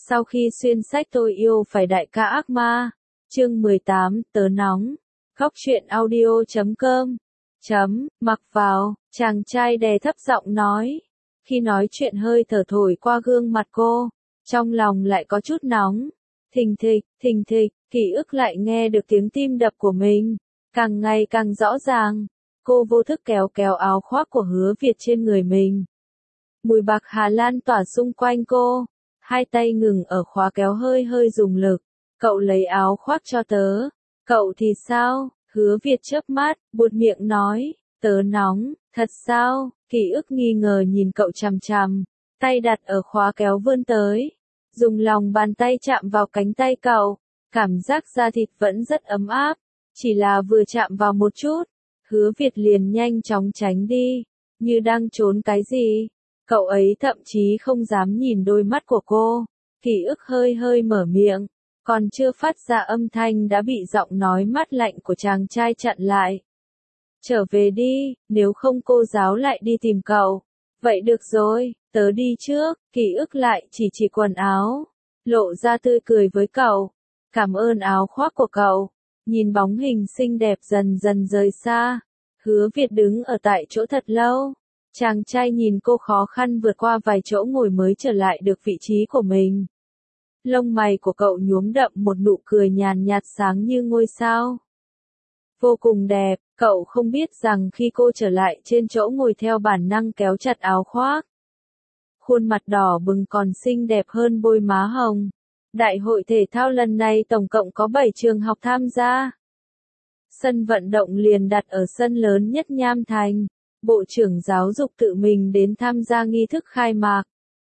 Sau khi xuyên sách tôi yêu phải đại ca ác ma. Chương 18, tớ nóng. Góc truyện audio.com. Mặc vào, chàng trai đè thấp giọng nói. Khi nói chuyện hơi thở thổi qua gương mặt cô, trong lòng lại có chút nóng. Thình thịch, ký ức lại nghe được tiếng tim đập của mình, càng ngày càng rõ ràng. Cô vô thức kéo kéo áo khoác của Hứa Việt trên người mình. Mùi bạc hà lan tỏa xung quanh cô, hai tay ngừng ở khóa kéo hơi hơi dùng lực. Cậu lấy áo khoác cho tớ. Cậu thì sao? Hứa Việt chớp mắt, buột miệng nói, tớ nóng, thật sao? Ký ức nghi ngờ nhìn cậu chằm chằm, tay đặt ở khóa kéo vươn tới, dùng lòng bàn tay chạm vào cánh tay cậu, cảm giác da thịt vẫn rất ấm áp, chỉ là vừa chạm vào một chút, Hứa Việt liền nhanh chóng tránh đi, như đang trốn cái gì. Cậu ấy thậm chí không dám nhìn đôi mắt của cô. Ký ức hơi hơi mở miệng, còn chưa phát ra âm thanh đã bị giọng nói mát lạnh của chàng trai chặn lại. Trở về đi, nếu không cô giáo lại đi tìm cậu. Vậy được rồi, tớ đi trước. Ký ức lại chỉ quần áo, lộ ra tươi cười với cậu. Cảm ơn áo khoác của cậu. Nhìn bóng hình xinh đẹp dần dần rời xa, Hứa Việt đứng ở tại chỗ thật lâu. Chàng trai nhìn cô khó khăn vượt qua vài chỗ ngồi mới trở lại được vị trí của mình. Lông mày của cậu nhuốm đậm một nụ cười nhàn nhạt sáng như ngôi sao. Vô cùng đẹp, cậu không biết rằng khi cô trở lại trên chỗ ngồi theo bản năng kéo chặt áo khoác. Khuôn mặt đỏ bừng còn xinh đẹp hơn bôi má hồng. Đại hội thể thao lần này tổng cộng có 7 trường học tham gia. Sân vận động liền đặt ở sân lớn nhất Nham Thành. Bộ trưởng giáo dục tự mình đến tham gia nghi thức khai mạc.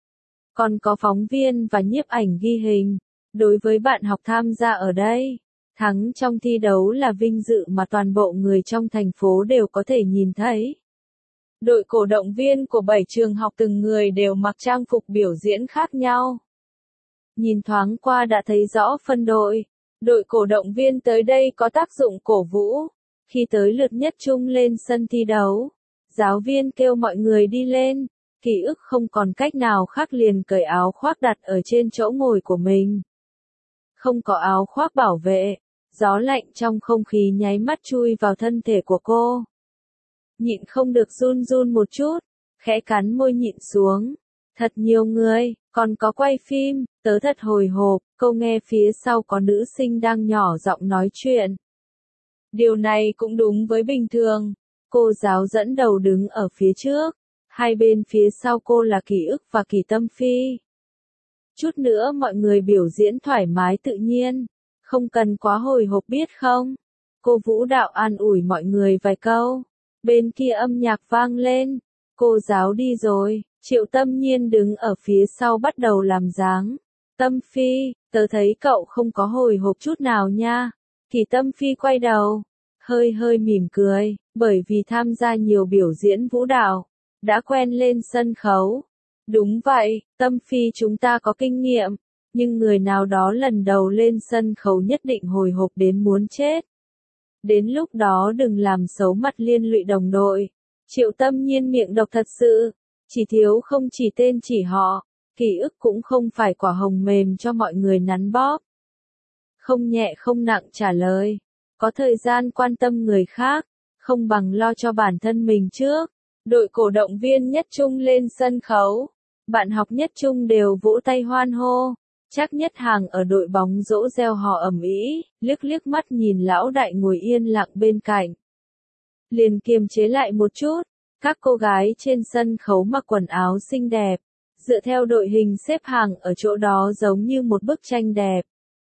Còn có phóng viên và nhiếp ảnh ghi hình. Đối với bạn học tham gia ở đây, thắng trong thi đấu là vinh dự mà toàn bộ người trong thành phố đều có thể nhìn thấy. Đội cổ động viên của 7 trường học từng người đều mặc trang phục biểu diễn khác nhau. Nhìn thoáng qua đã thấy rõ phân đội. Đội cổ động viên tới đây có tác dụng cổ vũ. Khi tới lượt nhất trung lên sân thi đấu, giáo viên kêu mọi người đi lên. Ký ức không còn cách nào khác liền cởi áo khoác đặt ở trên chỗ ngồi của mình. Không có áo khoác bảo vệ, gió lạnh trong không khí nháy mắt chui vào thân thể của cô. Nhịn không được run run một chút, khẽ cắn môi nhịn xuống. Thật nhiều người, còn có quay phim, tớ thật hồi hộp. Cô nghe phía sau có nữ sinh đang nhỏ giọng nói chuyện. Điều này cũng đúng với bình thường. Cô giáo dẫn đầu đứng ở phía trước, hai bên phía sau cô là Ký ức và Kỳ Tâm Phi. Chút nữa mọi người biểu diễn thoải mái tự nhiên, không cần quá hồi hộp biết không? Cô vũ đạo an ủi mọi người vài câu. Bên kia âm nhạc vang lên, cô giáo đi rồi, Triệu Tâm Nhiên đứng ở phía sau bắt đầu làm dáng. Tâm Phi, tớ thấy cậu không có hồi hộp chút nào nha. Kỳ Tâm Phi quay đầu, hơi hơi mỉm cười, bởi vì tham gia nhiều biểu diễn vũ đạo, đã quen lên sân khấu. Đúng vậy, Tâm Phi chúng ta có kinh nghiệm, nhưng người nào đó lần đầu lên sân khấu nhất định hồi hộp đến muốn chết. Đến lúc đó đừng làm xấu mặt liên lụy đồng đội. Triệu Tâm Nhiên miệng độc thật sự, chỉ thiếu không chỉ tên chỉ họ. Ký ức cũng không phải quả hồng mềm cho mọi người nắn bóp. Không nhẹ không nặng trả lời. Có thời gian quan tâm người khác, không bằng lo cho bản thân mình trước. Đội cổ động viên nhất trung lên sân khấu. Bạn học nhất trung đều vỗ tay hoan hô. Trác Nhất Hàng ở đội bóng rổ reo hò ầm ĩ, liếc liếc mắt nhìn lão đại ngồi yên lặng bên cạnh. Liền kiềm chế lại một chút. Các cô gái trên sân khấu mặc quần áo xinh đẹp. Dựa theo đội hình xếp hàng ở chỗ đó giống như một bức tranh đẹp.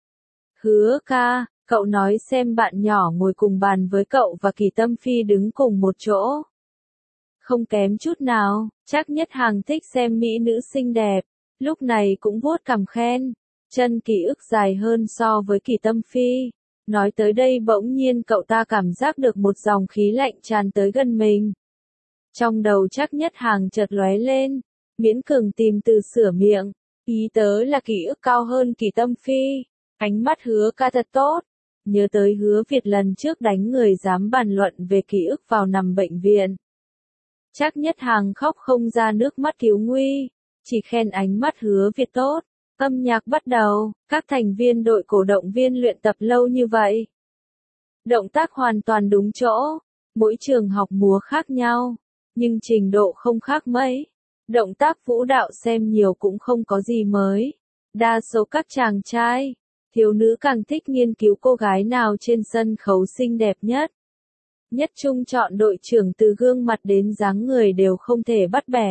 Hứa ca, cậu nói xem bạn nhỏ ngồi cùng bàn với cậu và Kỳ Tâm Phi đứng cùng một chỗ. Không kém chút nào, Trác Nhất Hàng thích xem mỹ nữ xinh đẹp, lúc này cũng vuốt cằm khen. Chân Ký ức dài hơn so với Kỳ Tâm Phi. Nói tới đây bỗng nhiên cậu ta cảm giác được một dòng khí lạnh tràn tới gần mình. Trong đầu Trác Nhất Hàng chợt lóe lên. Miễn cường tìm từ sửa miệng, ý tớ là Ký ức cao hơn Kỳ Tâm Phi. Ánh mắt Hứa ca thật tốt. Nhớ tới Hứa Việt lần trước đánh người dám bàn luận về Ký ức vào nằm bệnh viện. Trác Nhất Hàng khóc không ra nước mắt cứu nguy, chỉ khen ánh mắt Hứa Việt tốt. Âm nhạc bắt đầu, các thành viên đội cổ động viên luyện tập lâu như vậy. Động tác hoàn toàn đúng chỗ, mỗi trường học múa khác nhau, nhưng trình độ không khác mấy. Động tác vũ đạo xem nhiều cũng không có gì mới. Đa số các chàng trai, thiếu nữ càng thích nghiên cứu cô gái nào trên sân khấu xinh đẹp nhất. Nhất Trung chọn đội trưởng từ gương mặt đến dáng người đều không thể bắt bẻ.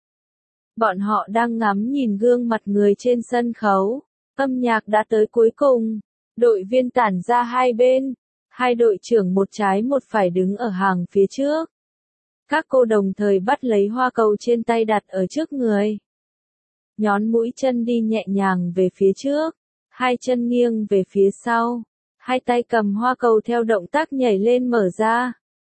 Bọn họ đang ngắm nhìn gương mặt người trên sân khấu. Âm nhạc đã tới cuối cùng. Đội viên tản ra hai bên. Hai đội trưởng một trái một phải đứng ở hàng phía trước. Các cô đồng thời bắt lấy hoa cầu trên tay đặt ở trước người. Nhón mũi chân đi nhẹ nhàng về phía trước. Hai chân nghiêng về phía sau. Hai tay cầm hoa cầu theo động tác nhảy lên mở ra.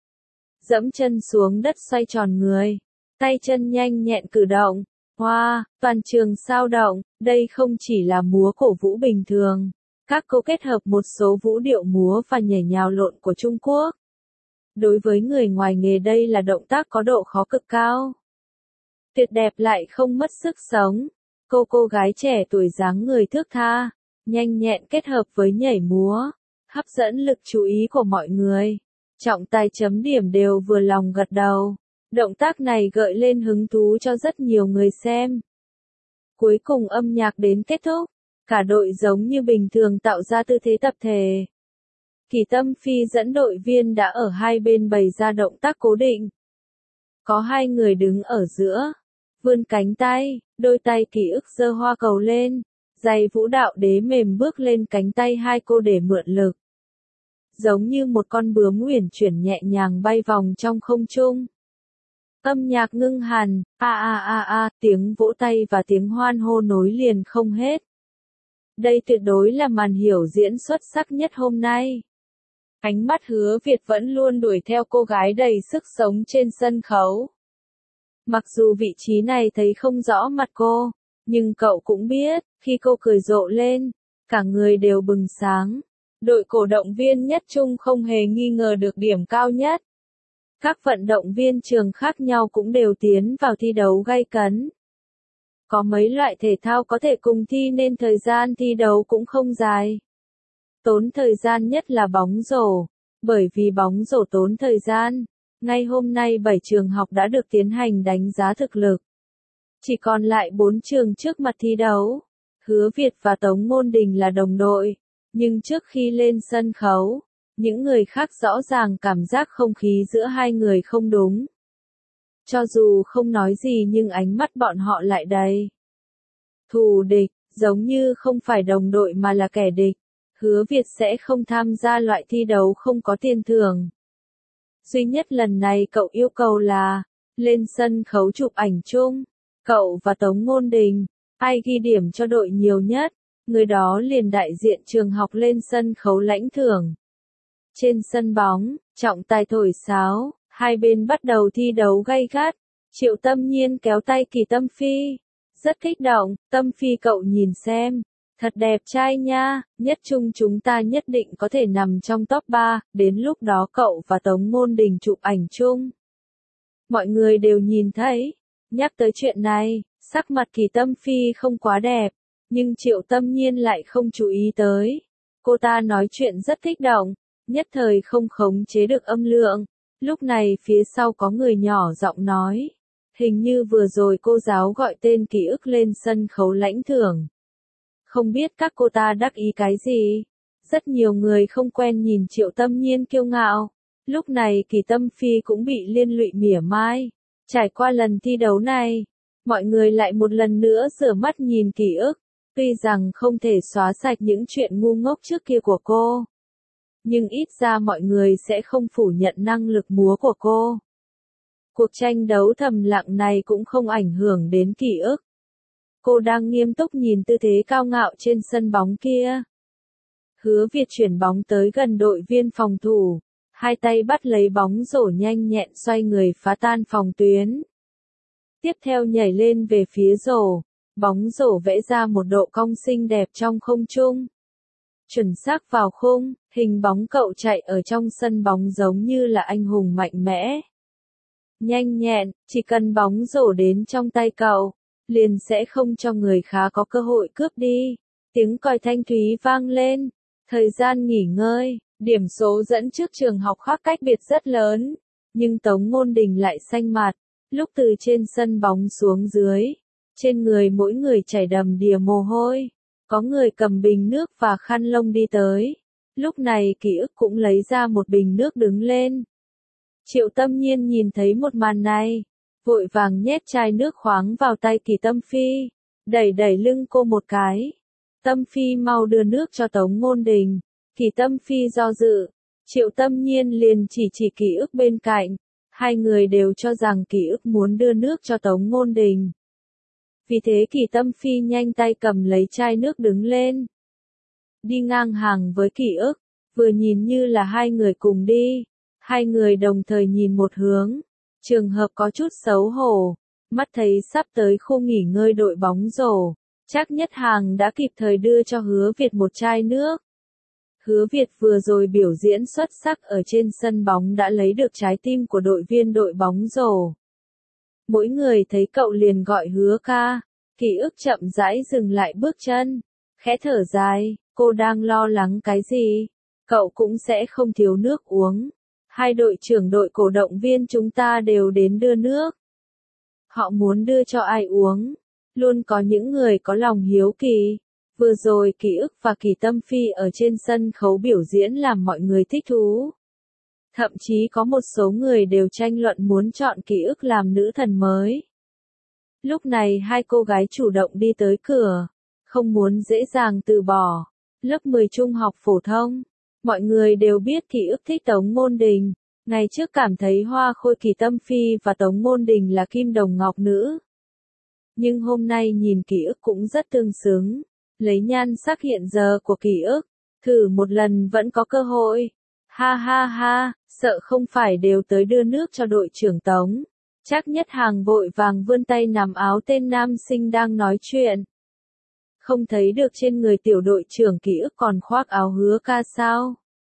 Dẫm chân xuống đất xoay tròn người. Tay chân nhanh nhẹn cử động. Wow, toàn trường sao động, đây không chỉ là múa cổ vũ bình thường. Các cô kết hợp một số vũ điệu múa và nhảy nhào lộn của Trung Quốc. Đối với người ngoài nghề đây là động tác có độ khó cực cao. Tuyệt đẹp lại không mất sức sống. Cô gái trẻ tuổi dáng người thước tha, nhanh nhẹn kết hợp với nhảy múa, hấp dẫn lực chú ý của mọi người. Trọng tài chấm điểm đều vừa lòng gật đầu. Động tác này gợi lên hứng thú cho rất nhiều người xem. Cuối cùng âm nhạc đến kết thúc, cả đội giống như bình thường tạo ra tư thế tập thể. Kỳ Tâm Phi dẫn đội viên đã ở hai bên bày ra động tác cố định. Có hai người đứng ở giữa, vươn cánh tay, đôi tay Ký Ức giơ hoa cầu lên, giày vũ đạo đế mềm bước lên cánh tay hai cô để mượn lực. Giống như một con bướm uyển chuyển nhẹ nhàng bay vòng trong không trung. Âm nhạc ngưng hẳn, tiếng vỗ tay và tiếng hoan hô nối liền không hết. Đây tuyệt đối là màn biểu diễn xuất sắc nhất hôm nay. Ánh mắt Hứa Việt vẫn luôn đuổi theo cô gái đầy sức sống trên sân khấu. Mặc dù vị trí này thấy không rõ mặt cô, nhưng cậu cũng biết, khi cô cười rộ lên, cả người đều bừng sáng. Đội cổ động viên Nhất Trung không hề nghi ngờ được điểm cao nhất. Các vận động viên trường khác nhau cũng đều tiến vào thi đấu gay cấn. Có mấy loại thể thao có thể cùng thi nên thời gian thi đấu cũng không dài. Tốn thời gian nhất là bóng rổ, bởi vì bóng rổ tốn thời gian. Ngay hôm nay 7 trường học đã được tiến hành đánh giá thực lực. Chỉ còn lại 4 trường trước mặt thi đấu. Hứa Việt và Tống Ngôn Đình là đồng đội, nhưng trước khi lên sân khấu, những người khác rõ ràng cảm giác không khí giữa hai người không đúng. Cho dù không nói gì nhưng ánh mắt bọn họ lại đầy thù địch, giống như không phải đồng đội mà là kẻ địch. Hứa Việt sẽ không tham gia loại thi đấu không có tiền thưởng. Duy nhất lần này cậu yêu cầu là lên sân khấu chụp ảnh chung. Cậu và Tống Ngôn Đình, ai ghi điểm cho đội nhiều nhất, người đó liền đại diện trường học lên sân khấu lãnh thưởng. Trên sân bóng, trọng tài thổi sáo, hai bên bắt đầu thi đấu gay gắt. Triệu Tâm Nhiên kéo tay Kỳ Tâm Phi. Rất kích động, Tâm Phi cậu nhìn xem. Thật đẹp trai nha, Nhất Trung chúng ta nhất định có thể nằm trong top 3, đến lúc đó cậu và Tống Ngôn Đình chụp ảnh chung. Mọi người đều nhìn thấy. Nhắc tới chuyện này, sắc mặt Kỳ Tâm Phi không quá đẹp, nhưng Triệu Tâm Nhiên lại không chú ý tới. Cô ta nói chuyện rất kích động, nhất thời không khống chế được âm lượng. Lúc này phía sau có người nhỏ giọng nói. Hình như vừa rồi cô giáo gọi tên Ký Ức lên sân khấu lãnh thưởng. Không biết các cô ta đắc ý cái gì? Rất nhiều người không quen nhìn Triệu Tâm Nhiên kiêu ngạo. Lúc này Kỳ Tâm Phi cũng bị liên lụy mỉa mai. Trải qua lần thi đấu này, mọi người lại một lần nữa rửa mắt nhìn Ký Ức. Tuy rằng không thể xóa sạch những chuyện ngu ngốc trước kia của cô, nhưng ít ra mọi người sẽ không phủ nhận năng lực múa của cô. Cuộc tranh đấu thầm lặng này cũng không ảnh hưởng đến Ký Ức. Cô đang nghiêm túc nhìn tư thế cao ngạo trên sân bóng kia. Hứa Việt chuyển bóng tới gần đội viên phòng thủ, hai tay bắt lấy bóng rổ nhanh nhẹn xoay người phá tan phòng tuyến. Tiếp theo nhảy lên về phía rổ, bóng rổ vẽ ra một độ cong xinh đẹp trong không trung. Chuẩn xác vào khung, hình bóng cậu chạy ở trong sân bóng giống như là anh hùng mạnh mẽ. Nhanh nhẹn, chỉ cần bóng rổ đến trong tay cậu, liền sẽ không cho người khá có cơ hội cướp đi. Tiếng còi thanh thúy vang lên, thời gian nghỉ ngơi, điểm số dẫn trước trường học khác cách biệt rất lớn, nhưng Tống Ngôn Đình lại xanh mặt, lúc từ trên sân bóng xuống dưới, trên người mỗi người chảy đầm đìa mồ hôi, có người cầm bình nước và khăn lông đi tới, lúc này Ký Ức cũng lấy ra một bình nước đứng lên. Triệu Tâm Nhiên nhìn thấy một màn này, vội vàng nhét chai nước khoáng vào tay Kỳ Tâm Phi, đẩy đẩy lưng cô một cái. Tâm Phi mau đưa nước cho Tống Ngôn Đình. Kỳ Tâm Phi do dự, Triệu Tâm Nhiên liền chỉ Ký Ức bên cạnh, hai người đều cho rằng Ký Ức muốn đưa nước cho Tống Ngôn Đình. Vì thế Kỳ Tâm Phi nhanh tay cầm lấy chai nước đứng lên. Đi ngang hàng với Ký Ức, vừa nhìn như là hai người cùng đi, hai người đồng thời nhìn một hướng, trường hợp có chút xấu hổ, mắt thấy sắp tới khu nghỉ ngơi đội bóng rổ. Trác Nhất Hàng đã kịp thời đưa cho Hứa Việt một chai nước. Hứa Việt vừa rồi biểu diễn xuất sắc ở trên sân bóng đã lấy được trái tim của đội viên đội bóng rổ. Mỗi người thấy cậu liền gọi Hứa ca. Ký Ức chậm rãi dừng lại bước chân, khẽ thở dài, cô đang lo lắng cái gì? Cậu cũng sẽ không thiếu nước uống. Hai đội trưởng đội cổ động viên chúng ta đều đến đưa nước. Họ muốn đưa cho ai uống? Luôn có những người có lòng hiếu kỳ. Vừa rồi Ký Ức và Kỳ Tâm Phi ở trên sân khấu biểu diễn làm mọi người thích thú. Thậm chí có một số người đều tranh luận muốn chọn Ký Ức làm nữ thần mới. Lúc này hai cô gái chủ động đi tới cửa, không muốn dễ dàng từ bỏ. Lớp 10 trung học phổ thông, mọi người đều biết Ký Ức thích Tống Ngôn Đình. Ngày trước cảm thấy Hoa Khôi Kỳ Tâm Phi và Tống Ngôn Đình là kim đồng ngọc nữ. Nhưng hôm nay nhìn Ký Ức cũng rất tương xứng, lấy nhan sắc hiện giờ của Ký Ức, thử một lần vẫn có cơ hội. Ha ha ha, sợ không phải đều tới đưa nước cho đội trưởng Tống. Trác Nhất Hàng vội vàng vươn tay nắm áo tên nam sinh đang nói chuyện. Không thấy được trên người tiểu đội trưởng Ký Ức còn khoác áo Hứa ca sao?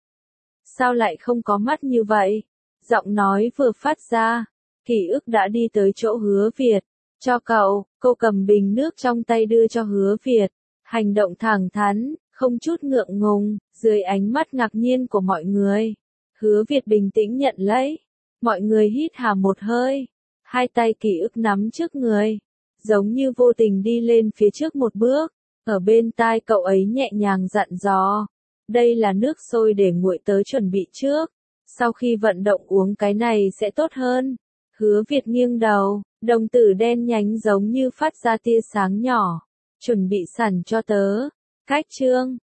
Sao lại không có mắt như vậy? Giọng nói vừa phát ra, Ký Ức đã đi tới chỗ Hứa Việt. Cho cậu, cô cầm bình nước trong tay đưa cho Hứa Việt. Hành động thẳng thắn, không chút ngượng ngùng, dưới ánh mắt ngạc nhiên của mọi người. Hứa Việt bình tĩnh nhận lấy. Mọi người hít hà một hơi. Hai tay Ký Ức nắm trước người, giống như vô tình đi lên phía trước một bước. Ở bên tai cậu ấy nhẹ nhàng dặn dò. Đây là nước sôi để nguội tới chuẩn bị trước. Sau khi vận động uống cái này sẽ tốt hơn. Hứa Việt nghiêng đầu, đồng tử đen nhánh giống như phát ra tia sáng nhỏ. Chuẩn bị sẵn cho tớ. Cách chương.